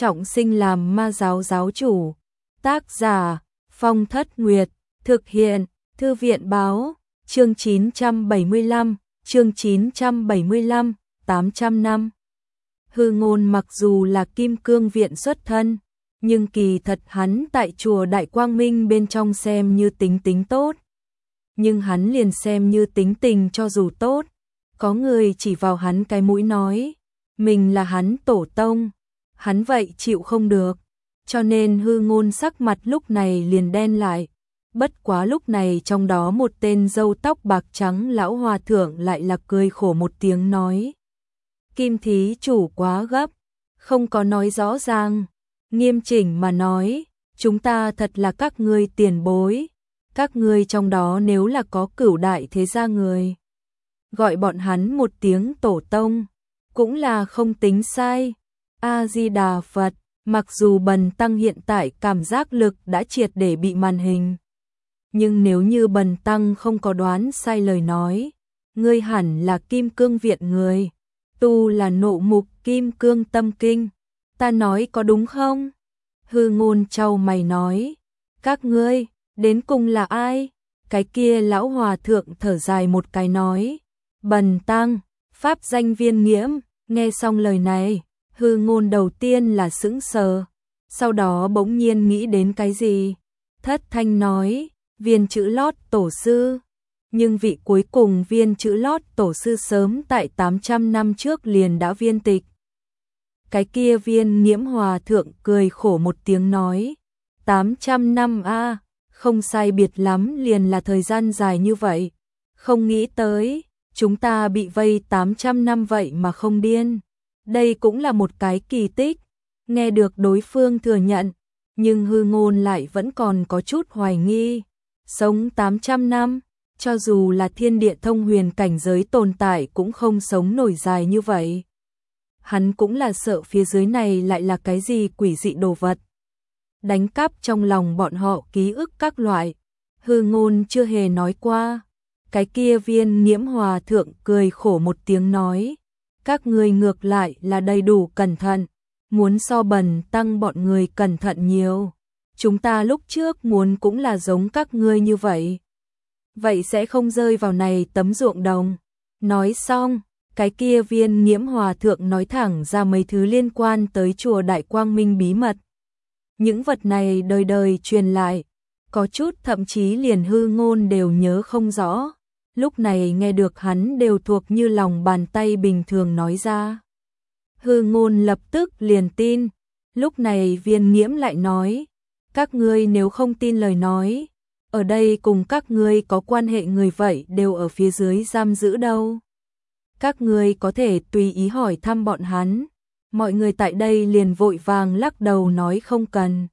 trọng sinh làm ma giáo giáo chủ. Tác giả Phong Thất Nguyệt. Thực hiện Thư viện báo. Chương 975, chương 975, 800 năm. Hư Ngôn mặc dù là Kim Cương Viện xuất thân, nhưng kỳ thật hắn tại chùa Đại Quang Minh bên trong xem như tính tốt. Nhưng hắn liền xem như tính tình cho dù tốt, có người chỉ vào hắn cái mũi nói, mình là hắn tổ tông, hắn vậy chịu không được, cho nên Hư Ngôn sắc mặt lúc này liền đen lại. Bất quá lúc này trong đó một tên râu tóc bạc trắng lão hòa thượng lại là cười khổ một tiếng nói. Kim thí chủ quá gấp, không có nói rõ ràng, nghiêm chỉnh mà nói, chúng ta thật là các ngươi tiền bối, các ngươi trong đó nếu là có cửu đại thế gia người, gọi bọn hắn một tiếng tổ tông, cũng là không tính sai. A-di-đà Phật, mặc dù Bần Tăng hiện tại cảm giác lực đã triệt để bị màn hình, nhưng nếu như Bần Tăng không có đoán sai lời nói, ngươi hẳn là Kim Cương Viện người, tu là Nộ Mục Kim Cương Tâm Kinh, ta nói có đúng không? Hư Ngôn chau mày nói, các ngươi, đến cùng là ai? Cái kia lão hòa thượng thở dài một cái nói, Bần Tăng, pháp danh Viên Nghiễm. Nghe xong lời này, Hư Ngôn đầu tiên là sững sờ, sau đó bỗng nhiên nghĩ đến cái gì, thất thanh nói, Viên Chữ Lót tổ sư. Nhưng vị cuối cùng Viên Chữ Lót tổ sư sớm tại 800 năm trước liền đã viên tịch. Cái kia Viên Nghiễm hòa thượng cười khổ một tiếng nói, 800 năm a, không sai biệt lắm liền là thời gian dài như vậy, không nghĩ tới, chúng ta bị vây 800 năm vậy mà không điên. Đây cũng là một cái kỳ tích. Nghe được đối phương thừa nhận, nhưng Hư Ngôn lại vẫn còn có chút hoài nghi. Sống 800 năm, cho dù là thiên địa thông huyền cảnh giới tồn tại cũng không sống nổi dài như vậy. Hắn cũng là sợ phía dưới này lại là cái gì quỷ dị đồ vật, đánh cắp trong lòng bọn họ ký ức các loại. Hư Ngôn chưa hề nói qua. Cái kia Viên Nghiễm hòa thượng cười khổ một tiếng nói, các ngươi ngược lại là đầy đủ cẩn thận, muốn so Bần Tăng bọn người cẩn thận nhiều. Chúng ta lúc trước muốn cũng là giống các ngươi như vậy. Vậy sẽ không rơi vào này tấm ruộng đồng. Nói xong, cái kia Viên Nghiễm hòa thượng nói thẳng ra mấy thứ liên quan tới chùa Đại Quang Minh bí mật. Những vật này đời đời truyền lại, có chút thậm chí liền Hư Ngôn đều nhớ không rõ. Lúc này nghe được hắn đều thuộc như lòng bàn tay bình thường nói ra. Hư Ngôn lập tức liền tin. Lúc này Viên Nghiễm lại nói, các ngươi nếu không tin lời nói, ở đây cùng các ngươi có quan hệ người vậy đều ở phía dưới giam giữ đâu. Các ngươi có thể tùy ý hỏi thăm bọn hắn. Mọi người tại đây liền vội vàng lắc đầu nói không cần.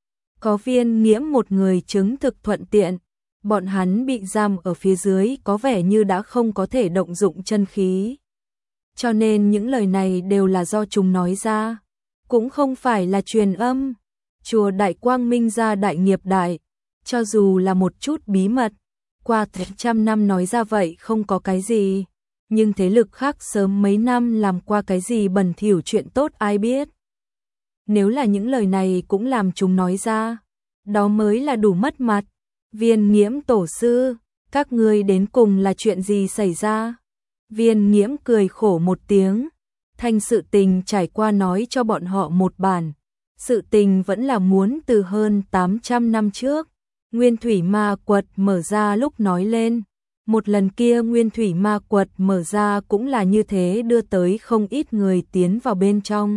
Có Viên Nghiễm một người chứng thực thuận tiện. Bọn hắn bị giam ở phía dưới có vẻ như đã không có thể động dụng chân khí. Cho nên những lời này đều là do chúng nói ra, cũng không phải là truyền âm. Chùa Đại Quang Minh gia đại nghiệp đại, cho dù là một chút bí mật, qua 100 năm nói ra vậy không có cái gì, nhưng thế lực khác sớm mấy năm làm qua cái gì bẩn thỉu chuyện tốt ai biết. Nếu là những lời này cũng làm chúng nói ra, đó mới là đủ mất mặt. Viên Nghiễm tổ sư, các ngươi đến cùng là chuyện gì xảy ra? Viên Nghiễm cười khổ một tiếng, thanh sự tình trải qua nói cho bọn họ một bản. Sự tình vẫn là muốn từ hơn 800 năm trước, Nguyên Thủy Ma Quật mở ra lúc nói lên. Một lần kia Nguyên Thủy Ma Quật mở ra cũng là như thế, đưa tới không ít người tiến vào bên trong.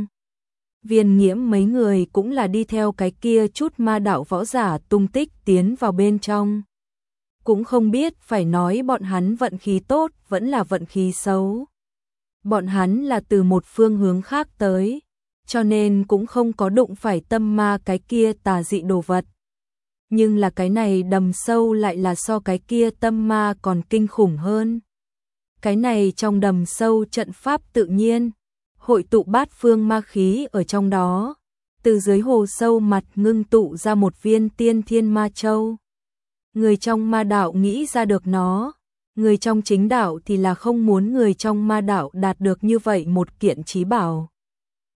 Viên Nghiễm mấy người cũng là đi theo cái kia chút ma đạo võ giả tung tích tiến vào bên trong. Cũng không biết phải nói bọn hắn vận khí tốt vẫn là vận khí xấu. Bọn hắn là từ một phương hướng khác tới, cho nên cũng không có đụng phải tâm ma cái kia tà dị đồ vật. Nhưng là cái này đầm sâu lại là so cái kia tâm ma còn kinh khủng hơn. Cái này trong đầm sâu trận pháp tự nhiên, hội tụ bát phương ma khí ở trong đó, từ dưới hồ sâu mặt ngưng tụ ra một viên tiên thiên ma châu. Người trong ma đạo nghĩ ra được nó, người trong chính đạo thì là không muốn người trong ma đạo đạt được như vậy một kiện chí bảo.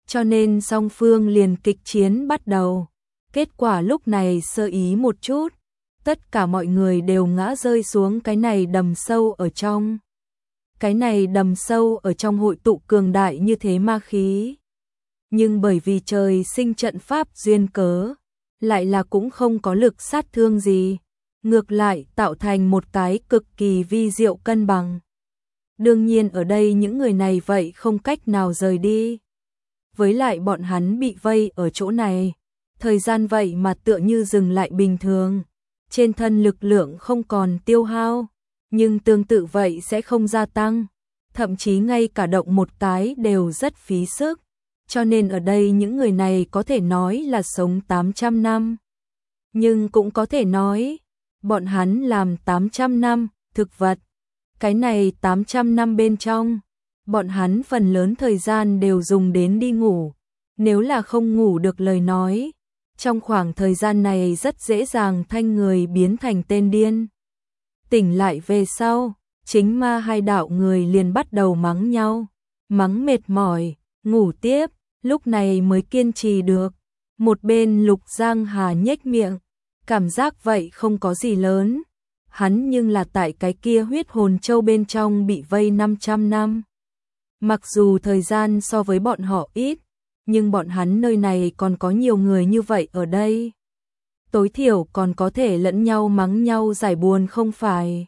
cho nên song phương liền kịch chiến bắt đầu. Kết quả lúc này sơ ý một chút, tất cả mọi người đều ngã rơi xuống cái này đầm sâu ở trong. Cái này đầm sâu ở trong hội tụ cường đại như thế ma khí. Nhưng bởi vì trời sinh trận pháp duyên cớ, lại là cũng không có lực sát thương gì, ngược lại tạo thành một cái cực kỳ vi diệu cân bằng. Đương nhiên ở đây những người này vậy không cách nào rời đi. Với lại bọn hắn bị vây ở chỗ này, thời gian vậy mà tựa như dừng lại bình thường. Trên thân lực lượng không còn tiêu hao, nhưng tương tự vậy sẽ không gia tăng. Thậm chí ngay cả động một cái đều rất phí sức. Cho nên ở đây những người này có thể nói là sống 800 năm. Nhưng cũng có thể nói, bọn hắn làm 800 năm, thực vật. Cái này 800 năm bên trong, bọn hắn phần lớn thời gian đều dùng đến đi ngủ. Nếu là không ngủ được lời nói, trong khoảng thời gian này rất dễ dàng thanh người biến thành tên điên. Tỉnh lại về sau, chính ma hai đạo người liền bắt đầu mắng nhau, mắng mệt mỏi, ngủ tiếp, lúc này mới kiên trì được. Một bên Lục Giang Hà nhếch miệng, cảm giác vậy không có gì lớn. Hắn nhưng là tại cái kia huyết hồn châu bên trong bị vây 500 năm. Mặc dù thời gian so với bọn họ ít, nhưng bọn hắn nơi này còn có nhiều người như vậy ở đây. Tối thiểu còn có thể lẫn nhau mắng nhau giải buồn không phải.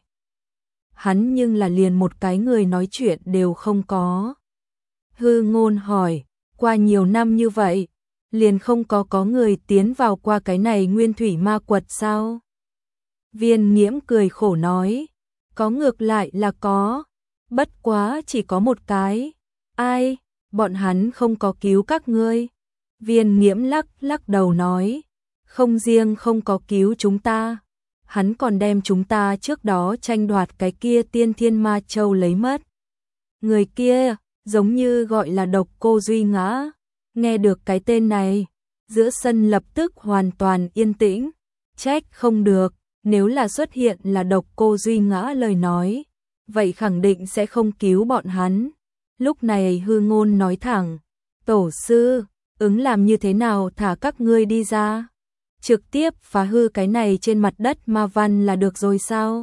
Hắn nhưng là liền một cái người nói chuyện đều không có. Hư Ngôn hỏi, qua nhiều năm như vậy, liền không có người tiến vào qua cái này nguyên thủy ma quật sao? Viên Nghiễm cười khổ nói, có ngược lại là có, bất quá chỉ có một cái. Ai? Bọn hắn không có cứu các ngươi. Viên Nghiễm lắc đầu nói, không riêng không có cứu chúng ta, hắn còn đem chúng ta trước đó tranh đoạt cái kia Tiên Thiên Ma Châu lấy mất. Người kia, giống như gọi là Độc Cô Duy Ngã. Nghe được cái tên này, giữa sân lập tức hoàn toàn yên tĩnh. Trách không được, nếu là xuất hiện là Độc Cô Duy Ngã lời nói, vậy khẳng định sẽ không cứu bọn hắn. Lúc này Hư Ngôn nói thẳng, tổ sư, ứng làm như thế nào thả các ngươi đi ra? Trực tiếp phá hư cái này trên mặt đất ma văn là được rồi sao?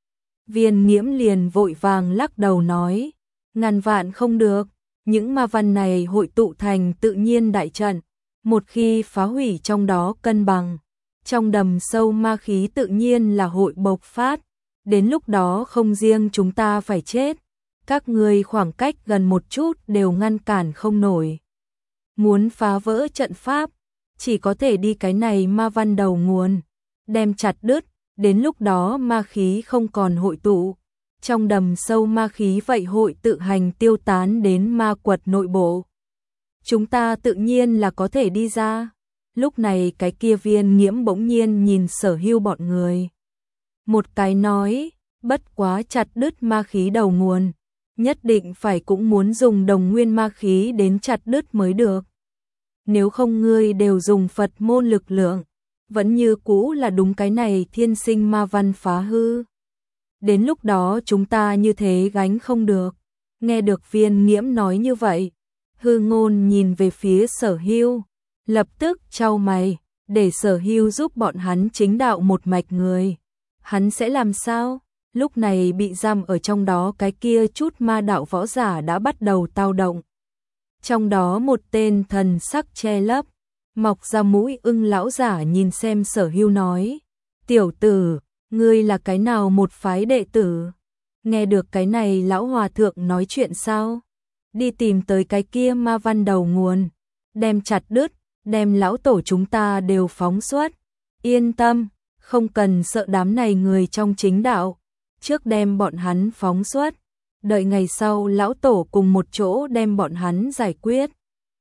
Viên Nghiễm liền vội vàng lắc đầu nói, ngàn vạn không được, những ma văn này hội tụ thành tự nhiên đại trận, một khi phá hủy trong đó cân bằng, trong đầm sâu ma khí tự nhiên là hội bộc phát, đến lúc đó không riêng chúng ta phải chết, các ngươi khoảng cách gần một chút đều ngăn cản không nổi. Muốn phá vỡ trận pháp, chỉ có thể đi cái này ma văn đầu nguồn, đem chặt đứt, đến lúc đó ma khí không còn hội tụ. Trong đầm sâu ma khí vậy hội tự hành tiêu tán đến ma quật nội bộ. Chúng ta tự nhiên là có thể đi ra. Lúc này cái kia Viên Nghiễm bỗng nhiên nhìn Sở Hưu bọn người. Một cái nói, bất quá chặt đứt ma khí đầu nguồn, nhất định phải cũng muốn dùng đồng nguyên ma khí đến chặt đứt mới được. Nếu không ngươi đều dùng Phật môn lực lượng, vẫn như cũ là đúng cái này thiên sinh ma văn phá hư. Đến lúc đó chúng ta như thế gánh không được. Nghe được Viên Nghiễm nói như vậy, Hư Ngôn nhìn về phía Sở Hưu, lập tức chau mày, để Sở Hưu giúp bọn hắn chính đạo một mạch người. Hắn sẽ làm sao? Lúc này bị giam ở trong đó cái kia chút ma đạo võ giả đã bắt đầu tao động. Trong đó một tên thần sắc che lấp, mọc ra mũi ưng lão giả nhìn xem Sở Hưu nói, tiểu tử, ngươi là cái nào một phái đệ tử? Nghe được cái này lão hòa thượng nói chuyện sao? Đi tìm tới cái kia ma văn đầu nguồn, đem chặt đứt, đem lão tổ chúng ta đều phóng xuất. Yên tâm, không cần sợ đám này người trong chính đạo, trước đem bọn hắn phóng xuất, đợi ngày sau lão tổ cùng một chỗ đem bọn hắn giải quyết.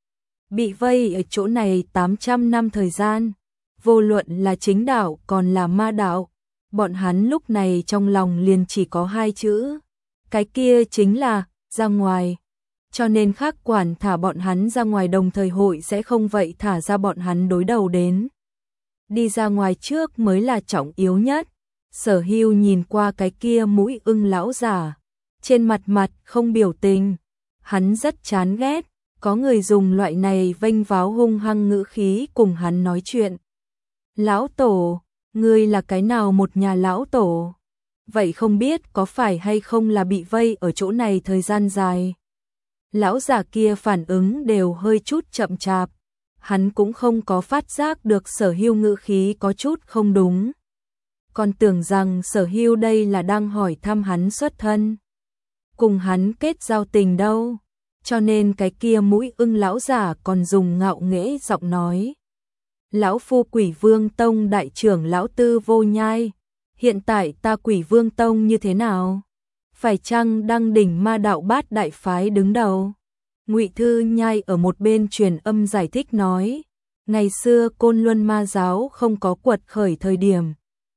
Bị vây ở chỗ này 800 năm thời gian, vô luận là chính đạo còn là ma đạo, bọn hắn lúc này trong lòng liền chỉ có hai chữ, cái kia chính là ra ngoài. Cho nên khác quản thả bọn hắn ra ngoài đồng thời hội sẽ không vậy thả ra bọn hắn đối đầu đến. Đi ra ngoài trước mới là trọng yếu nhất. Sở Hưu nhìn qua cái kia mũi ưng lão giả, trên mặt không biểu tình, hắn rất chán ghét, có người dùng loại này vênh váo hung hăng ngữ khí cùng hắn nói chuyện. Lão tổ, ngươi là cái nào một nhà lão tổ? Vậy không biết có phải hay không là bị vây ở chỗ này thời gian dài? Lão già kia phản ứng đều hơi chút chậm chạp, hắn cũng không có phát giác được Sở Hưu ngữ khí có chút không đúng. Còn tưởng rằng Sở Hưu đây là đang hỏi thăm hắn xuất thân, cùng hắn kết giao tình đâu, cho nên cái kia mũi ưng lão giả còn dùng ngạo nghễ giọng nói. Lão phu Quỷ Vương Tông đại trưởng lão Tư Vô Nhai, hiện tại ta Quỷ Vương Tông như thế nào? Phải chăng đang đỉnh ma đạo bát đại phái đứng đầu? Ngụy Thư Nhai ở một bên truyền âm giải thích nói, ngày xưa Côn Luân ma giáo không có quật khởi thời điểm.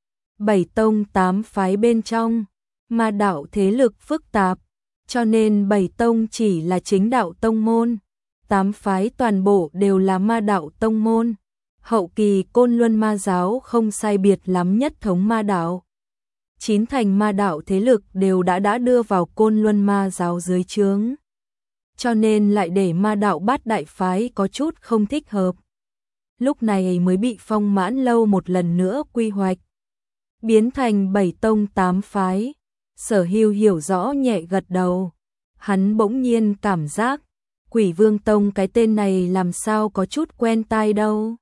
7 tông 8 phái bên trong, ma đạo thế lực phức tạp, cho nên 7 tông chỉ là chính đạo tông môn, 8 phái toàn bộ đều là ma đạo tông môn. Hậu kỳ Côn Luân ma giáo không sai biệt lắm nhất thống ma đạo. 9 thành ma đạo thế lực đều đã đưa vào Côn Luân ma giáo dưới trướng. Cho nên lại để ma đạo bát đại phái có chút không thích hợp. Lúc này mới bị Phong Mãn Lâu một lần nữa quy hoạch, biến thành 7 tông 8 phái. Sở Hưu hiểu rõ nhẹ gật đầu. Hắn bỗng nhiên cảm giác, Quỷ Vương Tông cái tên này làm sao có chút quen tai đâu.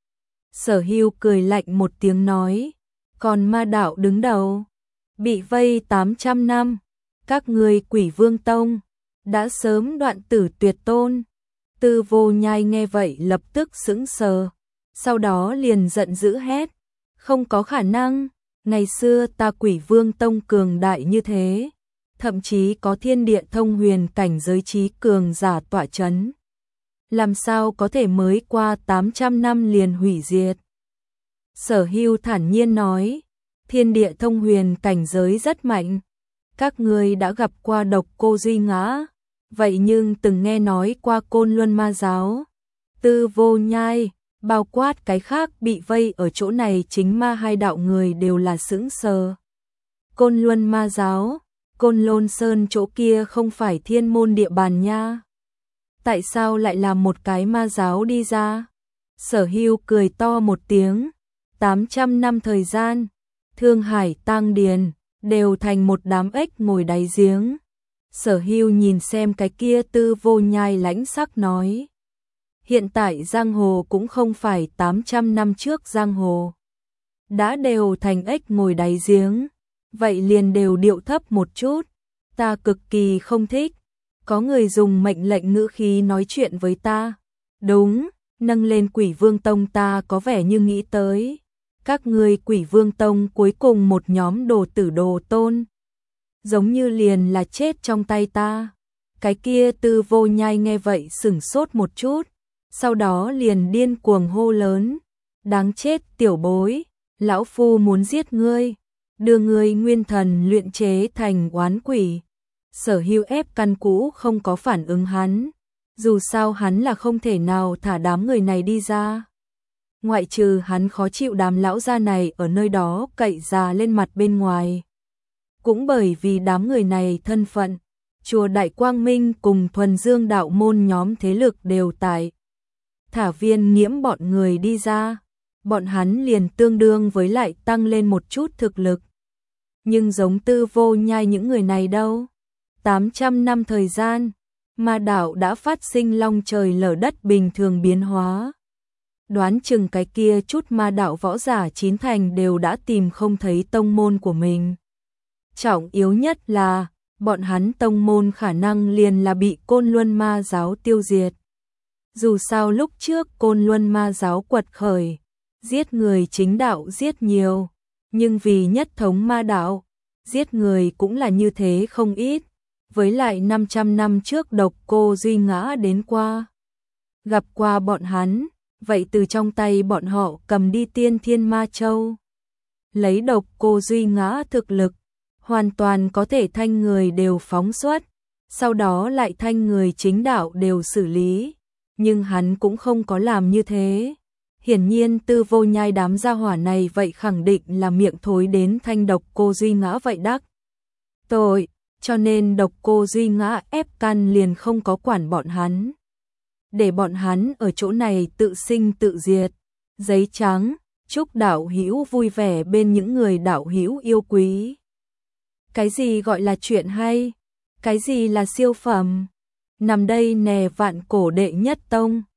Sở Hưu cười lạnh một tiếng nói, còn ma đạo đứng đầu, bị vây 800 năm, các ngươi Quỷ Vương Tông đã sớm đoạn tử tuyệt tôn. Tư Vô Nhai nghe vậy lập tức sững sờ, sau đó liền giận dữ hét, không có khả năng, ngày xưa ta Quỷ Vương Tông cường đại như thế, thậm chí có thiên địa thông huyền cảnh giới trí cường giả tọa chấn. Làm sao có thể mới qua 800 năm liền hủy diệt? Sở Hưu thản nhiên nói, thiên địa thông huyền cảnh giới rất mạnh. Các ngươi đã gặp qua Độc Cô Duy Ngã, vậy nhưng từng nghe nói qua Côn Luân ma giáo. Tư Vô Nhai, bao quát cái khác bị vây ở chỗ này chính ma hai đạo người đều là sững sờ. Côn Luân ma giáo, Côn Lôn Sơn chỗ kia không phải thiên môn địa bàn nha. Tại sao lại làm một cái ma giáo đi ra? Sở Hưu cười to một tiếng, 800 năm thời gian, Thương Hải Tang Điền đều thành một đám ếch ngồi đáy giếng. Sở Hưu nhìn xem cái kia Tư Vô Nhai lãnh sắc nói, hiện tại giang hồ cũng không phải 800 năm trước giang hồ, đã đều thành ếch ngồi đáy giếng, vậy liền đều điệu thấp một chút, ta cực kỳ không thích. Có người dùng mệnh lệnh ngữ khí nói chuyện với ta. Đúng, nâng lên Quỷ Vương Tông ta có vẻ như nghĩ tới. Các ngươi Quỷ Vương Tông cuối cùng một nhóm đồ tử đồ tôn. Giống như liền là chết trong tay ta. Cái kia Tư Vô Nhai nghe vậy sửng sốt một chút. Sau đó liền điên cuồng hô lớn. Đáng chết tiểu bối, lão phu muốn giết ngươi. Đưa ngươi nguyên thần luyện chế thành oán quỷ. Sở Hưu ép căn cũ không có phản ứng hắn, dù sao hắn là không thể nào thả đám người này đi ra. Ngoại trừ hắn khó chịu đám lão gia này ở nơi đó cậy già lên mặt bên ngoài. Cũng bởi vì đám người này thân phận, chùa Đại Quang Minh cùng Thuần Dương đạo môn nhóm thế lực đều tại. Thả Viên Nghiễm bọn người đi ra, bọn hắn liền tương đương với lại tăng lên một chút thực lực. Nhưng giống Tư Vô Nhai những người này đâu? 800 năm thời gian, ma đạo đã phát sinh long trời lở đất bình thường biến hóa. Đoán chừng cái kia chút ma đạo võ giả 9 thành đều đã tìm không thấy tông môn của mình. Trọng yếu nhất là, bọn hắn tông môn khả năng liền là bị Côn Luân ma giáo tiêu diệt. Dù sao lúc trước Côn Luân ma giáo quật khởi, giết người chính đạo giết nhiều, nhưng vì nhất thống ma đạo, giết người cũng là như thế không ít. Với lại 500 năm trước Độc Cô Duy Ngã đến qua, gặp qua bọn hắn, vậy từ trong tay bọn họ cầm đi Tiên Thiên Ma Châu. Lấy Độc Cô Duy Ngã thực lực, hoàn toàn có thể thanh người đều phóng xuất, sau đó lại thanh người chính đạo đều xử lý, nhưng hắn cũng không có làm như thế. Hiển nhiên Tư Vô Nhai đám gia hỏa này vậy khẳng định là miệng thối đến thanh Độc Cô Duy Ngã vậy đắc tội. Cho nên Độc Cô Duy Ngã ép căn liền không có quản bọn hắn. để bọn hắn ở chỗ này tự sinh tự diệt. Giấy trắng, chúc đạo hữu vui vẻ bên những người đạo hữu yêu quý. Cái gì gọi là chuyện hay? Cái gì là siêu phẩm? Nằm đây nè vạn cổ đệ nhất tông.